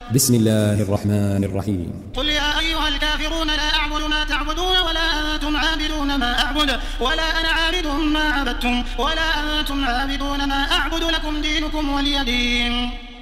بسم الله الرحمن الرحيم. قل يا أيها الكافرون لا أعبد ما تعبدون ولا أنتم عابدون ما أعبد ولا أنا عابد ما عبدتم ولا أنتم عابدون ما أعبد لكم دينكم ولي دين.